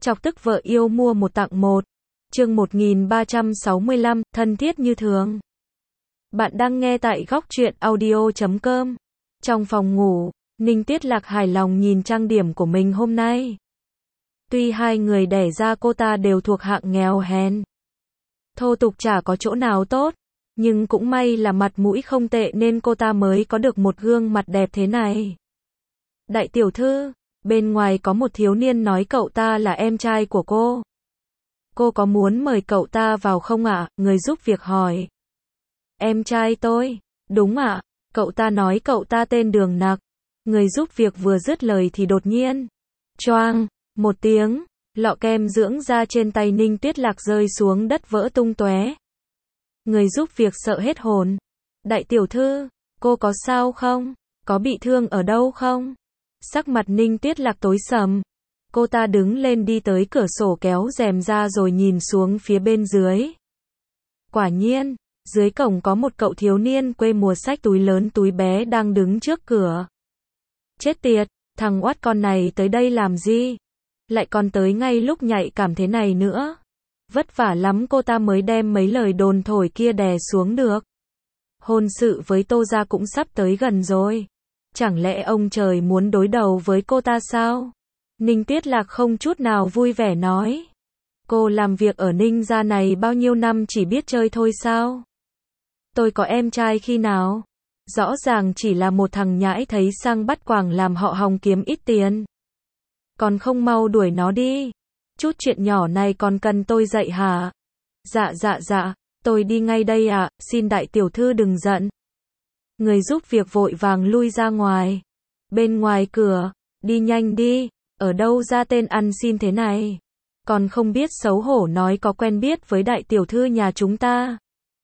Chọc tức vợ yêu mua một tặng một. Chương 1365, thân thiết như thường. Bạn đang nghe tại góc truyện audio.com. Trong phòng ngủ, Ninh Tuyết Lạc hài lòng nhìn trang điểm của mình hôm nay. Tuy hai người đẻ ra cô ta đều thuộc hạng nghèo hèn, thô tục chả có chỗ nào tốt, nhưng cũng may là mặt mũi không tệ nên cô ta mới có được một gương mặt đẹp thế này. Đại tiểu thư, bên ngoài có một thiếu niên nói cậu ta là em trai của cô. Cô có muốn mời cậu ta vào không ạ? Người giúp việc hỏi. Em trai tôi? Đúng ạ. Cậu ta nói cậu ta tên Đường Nặc. Người giúp việc vừa dứt lời thì đột nhiên, choang, một tiếng, lọ kem dưỡng da trên tay Ninh Tuyết Lạc rơi xuống đất vỡ tung tóe. Người giúp việc sợ hết hồn. Đại tiểu thư, cô có sao không? Có bị thương ở đâu không? Sắc mặt Ninh Tuyết Lạc tối sầm. Cô ta đứng lên đi tới cửa sổ kéo rèm ra rồi nhìn xuống phía bên dưới. Quả nhiên, dưới cổng có một cậu thiếu niên quê mùa xách túi lớn túi bé đang đứng trước cửa. Chết tiệt, thằng oát con này tới đây làm gì? Lại còn tới ngay lúc nhạy cảm thế này nữa. Vất vả lắm cô ta mới đem mấy lời đồn thổi kia đè xuống được. Hôn sự với Tô gia cũng sắp tới gần rồi. Chẳng lẽ ông trời muốn đối đầu với cô ta sao? Ninh Tuyết Lạc không chút nào vui vẻ nói. Cô làm việc ở Ninh gia này bao nhiêu năm chỉ biết chơi thôi sao? Tôi có em trai khi nào? Rõ ràng chỉ là một thằng nhãi thấy sang bắt quàng làm họ Hồng kiếm ít tiền. Còn không mau đuổi nó đi. Chút chuyện nhỏ này còn cần tôi dạy hả? Dạ, tôi đi ngay đây ạ, xin đại tiểu thư đừng giận. Người giúp việc vội vàng lui ra ngoài. Bên ngoài cửa, đi nhanh đi, ở đâu ra tên ăn xin thế này? Còn không biết xấu hổ nói có quen biết với đại tiểu thư nhà chúng ta.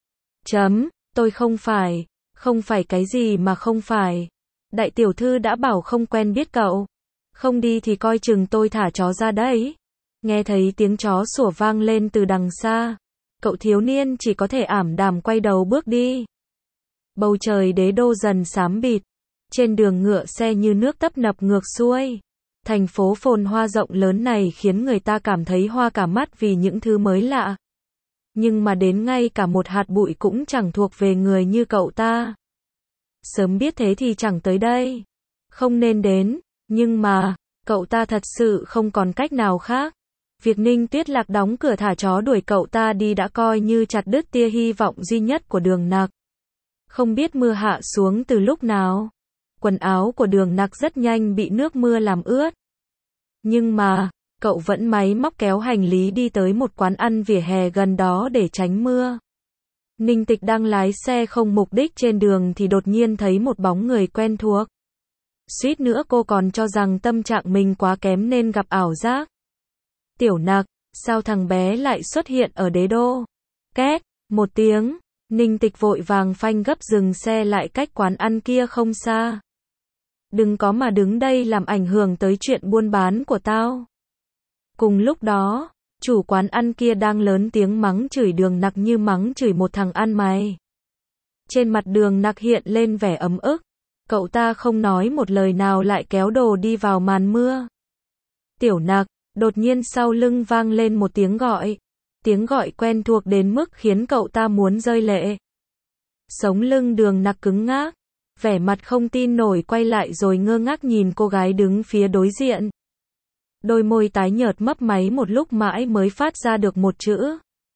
Tôi không phải cái gì mà không phải. Đại tiểu thư đã bảo không quen biết cậu. Không đi thì coi chừng tôi thả chó ra đấy. Nghe thấy tiếng chó sủa vang lên từ đằng xa. Cậu thiếu niên chỉ có thể ảm đạm quay đầu bước đi. Bầu trời đế đô dần xám bịt. Trên đường ngựa xe như nước tấp nập ngược xuôi. Thành phố phồn hoa rộng lớn này khiến người ta cảm thấy hoa cả mắt vì những thứ mới lạ. Nhưng mà đến ngay cả một hạt bụi cũng chẳng thuộc về người như cậu ta. Sớm biết thế thì chẳng tới đây. Không nên đến, nhưng mà, cậu ta thật sự không còn cách nào khác. Việc Ninh Tuyết Lạc đóng cửa thả chó đuổi cậu ta đi đã coi như chặt đứt tia hy vọng duy nhất của Đường Nặc. Không biết mưa hạ xuống từ lúc nào. Quần áo của Đường Nặc rất nhanh bị nước mưa làm ướt. Nhưng mà, cậu vẫn máy móc kéo hành lý đi tới một quán ăn vỉa hè gần đó để tránh mưa. Ninh Tịch đang lái xe không mục đích trên đường thì đột nhiên thấy một bóng người quen thuộc. Suýt nữa cô còn cho rằng tâm trạng mình quá kém nên gặp ảo giác. Tiểu Nặc, sao thằng bé lại xuất hiện ở đế đô? Két, một tiếng, Ninh Tịch vội vàng phanh gấp dừng xe lại cách quán ăn kia không xa. Đừng có mà đứng đây làm ảnh hưởng tới chuyện buôn bán của tao. Cùng lúc đó, chủ quán ăn kia đang lớn tiếng mắng chửi Đường Nặc như mắng chửi một thằng ăn mày. Trên mặt Đường Nặc hiện lên vẻ ấm ức. Cậu ta không nói một lời nào lại kéo đồ đi vào màn mưa. Tiểu Nặc, đột nhiên sau lưng vang lên một tiếng gọi. Tiếng gọi quen thuộc đến mức khiến cậu ta muốn rơi lệ. Sống lưng Đường Nặc cứng ngắc. Vẻ mặt không tin nổi quay lại rồi ngơ ngác nhìn cô gái đứng phía đối diện. Đôi môi tái nhợt mấp máy một lúc mãi mới phát ra được một chữ.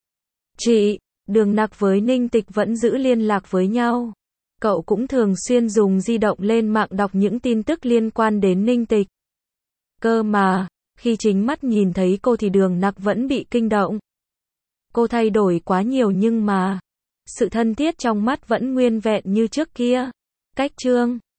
Chị, Đường Nặc với Ninh Tịch vẫn giữ liên lạc với nhau. Cậu cũng thường xuyên dùng di động lên mạng đọc những tin tức liên quan đến Ninh Tịch. Cơ mà, khi chính mắt nhìn thấy cô thì Đường Nặc vẫn bị kinh động. Cô thay đổi quá nhiều nhưng mà, sự thân thiết trong mắt vẫn nguyên vẹn như trước kia. Cách chương